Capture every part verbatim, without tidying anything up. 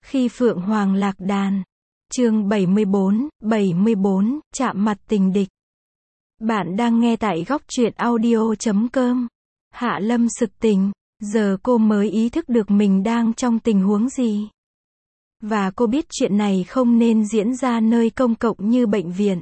Khi Phượng Hoàng lạc đàn. Chương bảy mươi bốn, bảy mươi bốn, chạm mặt tình địch. Bạn đang nghe tại góc truyện audio chấm com. Hạ Lâm sực tỉnh, giờ cô mới ý thức được mình đang trong tình huống gì. Và cô biết chuyện này không nên diễn ra nơi công cộng như bệnh viện.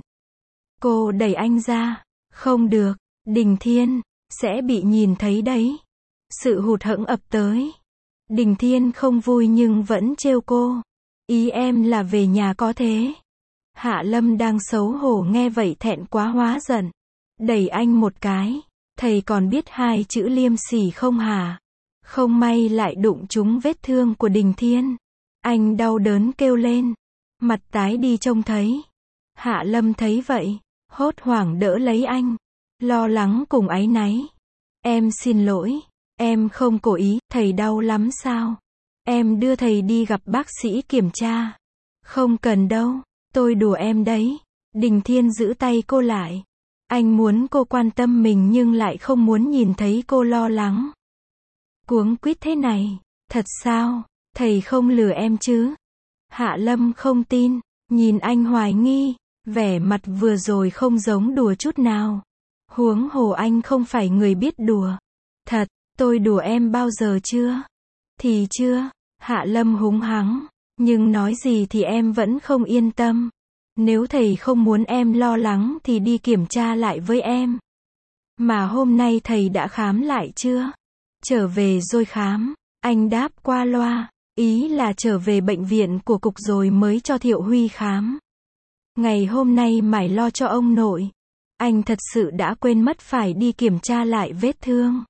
Cô đẩy anh ra. Không được, Đình Thiên, sẽ bị nhìn thấy đấy. Sự hụt hẫng ập tới. Đình Thiên không vui nhưng vẫn trêu cô. Ý em là về nhà có thế. Hạ Lâm đang xấu hổ nghe vậy thẹn quá hóa giận. Đẩy anh một cái. Thầy còn biết hai chữ liêm sỉ không hả? Không may lại đụng trúng vết thương của Đình Thiên. Anh đau đớn kêu lên. Mặt tái đi trông thấy. Hạ Lâm thấy vậy. Hốt hoảng đỡ lấy anh. Lo lắng cùng áy náy. Em xin lỗi. Em không cố ý, thầy đau lắm sao? Em đưa thầy đi gặp bác sĩ kiểm tra. Không cần đâu, tôi đùa em đấy. Đình Thiên giữ tay cô lại. Anh muốn cô quan tâm mình nhưng lại không muốn nhìn thấy cô lo lắng. Cuống quýt thế này, thật sao? Thầy không lừa em chứ? Hạ Lâm không tin, nhìn anh hoài nghi, vẻ mặt vừa rồi không giống đùa chút nào. Huống hồ anh không phải người biết đùa. Thật. Tôi đùa em bao giờ chưa? Thì chưa. Hạ Lâm húng hắng. Nhưng nói gì thì em vẫn không yên tâm. Nếu thầy không muốn em lo lắng thì đi kiểm tra lại với em. Mà hôm nay thầy đã khám lại chưa? Trở về rồi khám. Anh đáp qua loa. Ý là trở về bệnh viện của cục rồi mới cho Thiệu Huy khám. Ngày hôm nay mải lo cho ông nội. Anh thật sự đã quên mất phải đi kiểm tra lại vết thương.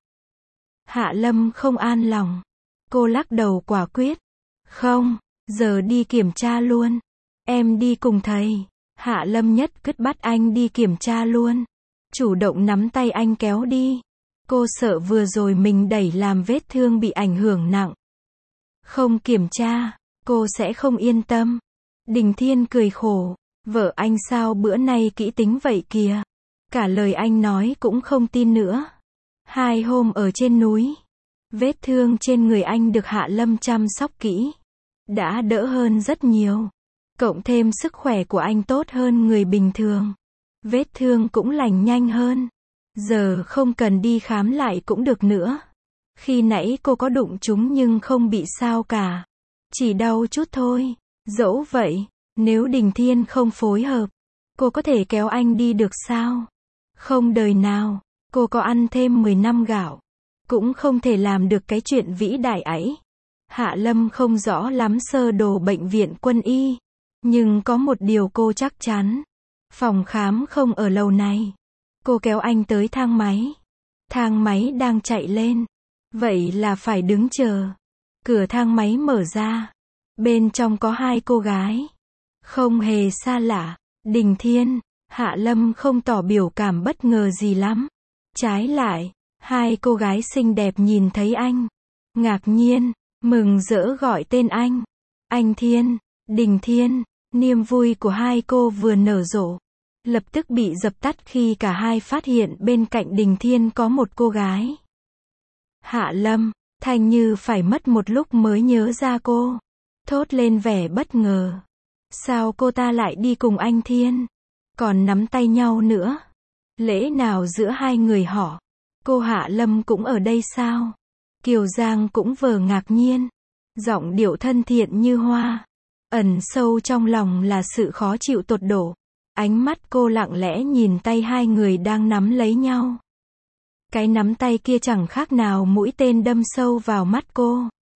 Hạ Lâm không an lòng. Cô lắc đầu quả quyết. Không, giờ đi kiểm tra luôn. Em đi cùng thầy. Hạ Lâm nhất quyết bắt anh đi kiểm tra luôn. Chủ động nắm tay anh kéo đi. Cô sợ vừa rồi mình đẩy làm vết thương bị ảnh hưởng nặng. Không kiểm tra, cô sẽ không yên tâm. Đình Thiên cười khổ. Vợ anh sao bữa nay kỹ tính vậy kìa. Cả lời anh nói cũng không tin nữa. Hai hôm ở trên núi, vết thương trên người anh được Hạ Lâm chăm sóc kỹ. Đã đỡ hơn rất nhiều. Cộng thêm sức khỏe của anh tốt hơn người bình thường. Vết thương cũng lành nhanh hơn. Giờ không cần đi khám lại cũng được nữa. Khi nãy cô có đụng trúng nhưng không bị sao cả. Chỉ đau chút thôi. Dẫu vậy, nếu Đình Thiên không phối hợp, cô có thể kéo anh đi được sao? Không đời nào. Cô có ăn thêm mười năm gạo, cũng không thể làm được cái chuyện vĩ đại ấy. Hạ Lâm không rõ lắm sơ đồ bệnh viện quân y, nhưng có một điều cô chắc chắn. Phòng khám không ở lầu này. Cô kéo anh tới thang máy. Thang máy đang chạy lên. Vậy là phải đứng chờ. Cửa thang máy mở ra. Bên trong có hai cô gái. Không hề xa lạ. Đình Thiên. Hạ Lâm không tỏ biểu cảm bất ngờ gì lắm. Trái lại, hai cô gái xinh đẹp nhìn thấy anh. Ngạc nhiên, mừng rỡ gọi tên anh. Anh Thiên, Đình Thiên. Niềm vui của hai cô vừa nở rộ. Lập tức bị dập tắt khi cả hai phát hiện bên cạnh Đình Thiên có một cô gái. Hạ Lâm, Thanh Như phải mất một lúc mới nhớ ra cô. Thốt lên vẻ bất ngờ. Sao cô ta lại đi cùng anh Thiên? Còn nắm tay nhau nữa. Lẽ nào giữa hai người họ, cô Hạ Lâm cũng ở đây sao? Kiều Giang cũng vờ ngạc nhiên. Giọng điệu thân thiện như hoa. Ẩn sâu trong lòng là sự khó chịu tột độ. Ánh mắt cô lặng lẽ nhìn tay hai người đang nắm lấy nhau. Cái nắm tay kia chẳng khác nào mũi tên đâm sâu vào mắt cô.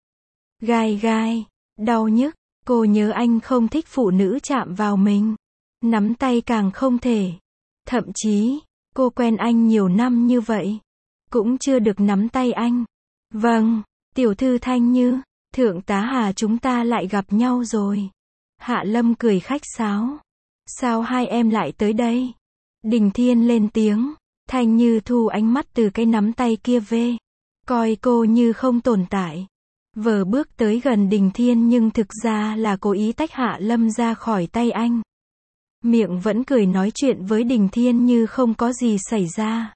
Gai gai, đau nhức. Cô nhớ anh không thích phụ nữ chạm vào mình. Nắm tay càng không thể. Thậm chí, cô quen anh nhiều năm như vậy, cũng chưa được nắm tay anh. Vâng, tiểu thư Thanh Như, thượng tá Hà chúng ta lại gặp nhau rồi. Hạ Lâm cười khách sáo. Sao hai em lại tới đây? Đình Thiên lên tiếng. Thanh Như thu ánh mắt từ cái nắm tay kia về. Coi cô như không tồn tại. Vờ bước tới gần Đình Thiên nhưng thực ra là cố ý tách Hạ Lâm ra khỏi tay anh. Miệng vẫn cười nói chuyện với Đình Thiên như không có gì xảy ra.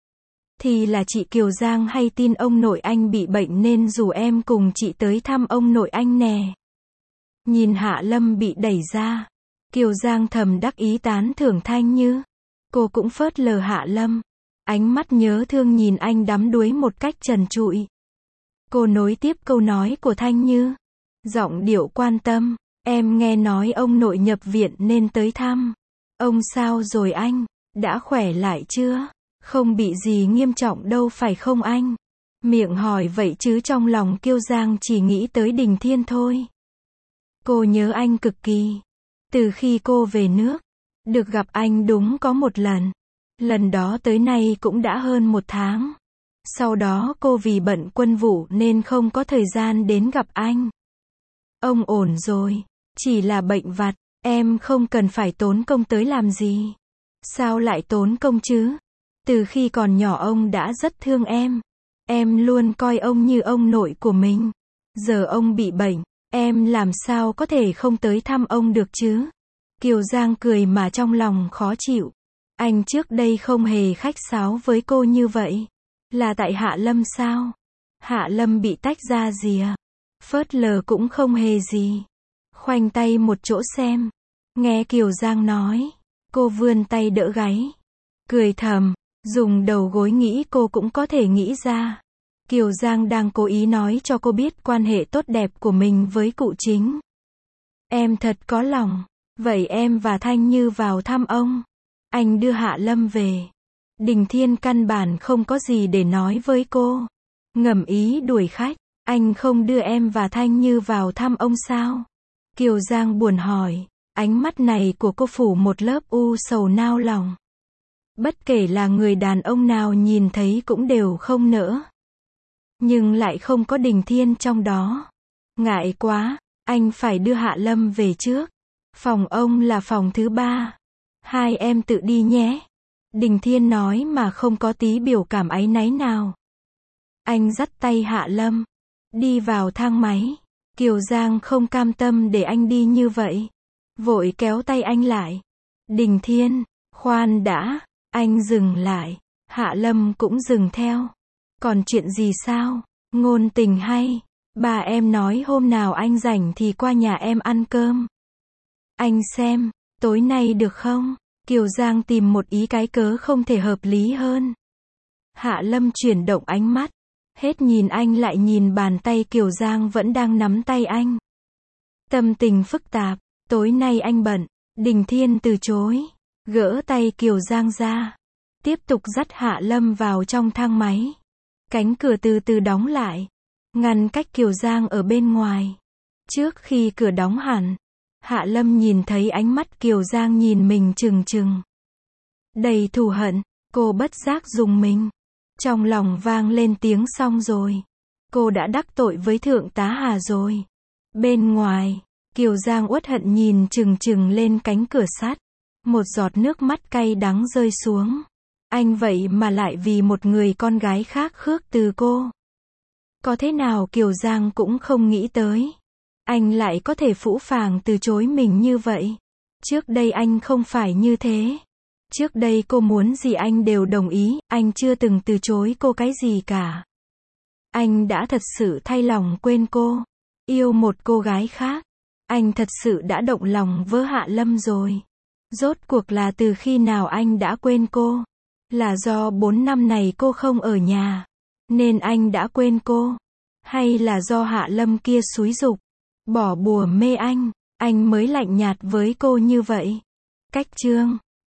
Thì là chị Kiều Giang hay tin ông nội anh bị bệnh nên rủ em cùng chị tới thăm ông nội anh nè. Nhìn Hạ Lâm bị đẩy ra, Kiều Giang thầm đắc ý tán thưởng Thanh Như. Cô cũng phớt lờ Hạ Lâm, ánh mắt nhớ thương nhìn anh đắm đuối một cách trần trụi. Cô nối tiếp câu nói của Thanh Như, giọng điệu quan tâm, em nghe nói ông nội nhập viện nên tới thăm. Ông sao rồi anh, đã khỏe lại chưa? Không bị gì nghiêm trọng đâu phải không anh? Miệng hỏi vậy chứ trong lòng Kiều Giang chỉ nghĩ tới Đình Thiên thôi. Cô nhớ anh cực kỳ. Từ khi cô về nước, được gặp anh đúng có một lần. Lần đó tới nay cũng đã hơn một tháng. Sau đó cô vì bận quân vụ nên không có thời gian đến gặp anh. Ông ổn rồi, chỉ là bệnh vặt, em không cần phải tốn công tới làm gì. Sao lại tốn công chứ? Từ khi còn nhỏ ông đã rất thương em. Em luôn coi ông như ông nội của mình. Giờ ông bị bệnh, em làm sao có thể không tới thăm ông được chứ? Kiều Giang cười mà trong lòng khó chịu. Anh trước đây không hề khách sáo với cô như vậy. Là tại Hạ Lâm sao? Hạ Lâm bị tách ra gì à? Phớt lờ cũng không hề gì. Khoanh tay một chỗ xem. Nghe Kiều Giang nói, cô vươn tay đỡ gáy. Cười thầm, dùng đầu gối nghĩ cô cũng có thể nghĩ ra. Kiều Giang đang cố ý nói cho cô biết quan hệ tốt đẹp của mình với cụ Chính. Em thật có lòng. Vậy em và Thanh Như vào thăm ông. Anh đưa Hạ Lâm về. Đình Thiên căn bản không có gì để nói với cô. Ngầm ý đuổi khách. Anh không đưa em và Thanh Như vào thăm ông sao? Kiều Giang buồn hỏi. Ánh mắt này của cô phủ một lớp u sầu nao lòng. Bất kể là người đàn ông nào nhìn thấy cũng đều không nỡ. Nhưng lại không có Đình Thiên trong đó. Ngại quá, anh phải đưa Hạ Lâm về trước. Phòng ông là phòng thứ ba. Hai em tự đi nhé. Đình Thiên nói mà không có tí biểu cảm áy náy nào. Anh dắt tay Hạ Lâm. Đi vào thang máy. Kiều Giang không cam tâm để anh đi như vậy. Vội kéo tay anh lại. Đình Thiên, khoan đã. Anh dừng lại. Hạ Lâm cũng dừng theo. Còn chuyện gì sao? Ngôn tình hay. Bà em nói hôm nào anh rảnh thì qua nhà em ăn cơm. Anh xem, tối nay được không? Kiều Giang tìm một ý cái cớ không thể hợp lý hơn. Hạ Lâm chuyển động ánh mắt. Hết nhìn anh lại nhìn bàn tay Kiều Giang vẫn đang nắm tay anh. Tâm tình phức tạp. Tối nay anh bận. Đình Thiên từ chối. Gỡ tay Kiều Giang ra. Tiếp tục dắt Hạ Lâm vào trong thang máy. Cánh cửa từ từ đóng lại. Ngăn cách Kiều Giang ở bên ngoài. Trước khi cửa đóng hẳn, Hạ Lâm nhìn thấy ánh mắt Kiều Giang nhìn mình trừng trừng. Đầy thù hận, cô bất giác rùng mình. Trong lòng vang lên tiếng xong rồi. Cô đã đắc tội với Thượng tá Hà rồi. Bên ngoài, Kiều Giang uất hận nhìn trừng trừng lên cánh cửa sắt. Một giọt nước mắt cay đắng rơi xuống. Anh vậy mà lại vì một người con gái khác khước từ cô. Có thế nào Kiều Giang cũng không nghĩ tới. Anh lại có thể phũ phàng từ chối mình như vậy. Trước đây anh không phải như thế. Trước đây cô muốn gì anh đều đồng ý, anh chưa từng từ chối cô cái gì cả. Anh đã thật sự thay lòng quên cô. Yêu một cô gái khác. Anh thật sự đã động lòng với Hạ Lâm rồi. Rốt cuộc là từ khi nào anh đã quên cô? Là do bốn năm này cô không ở nhà, nên anh đã quên cô? Hay là do Hạ Lâm kia xúi giục, bỏ bùa mê anh, anh mới lạnh nhạt với cô như vậy? Cách chương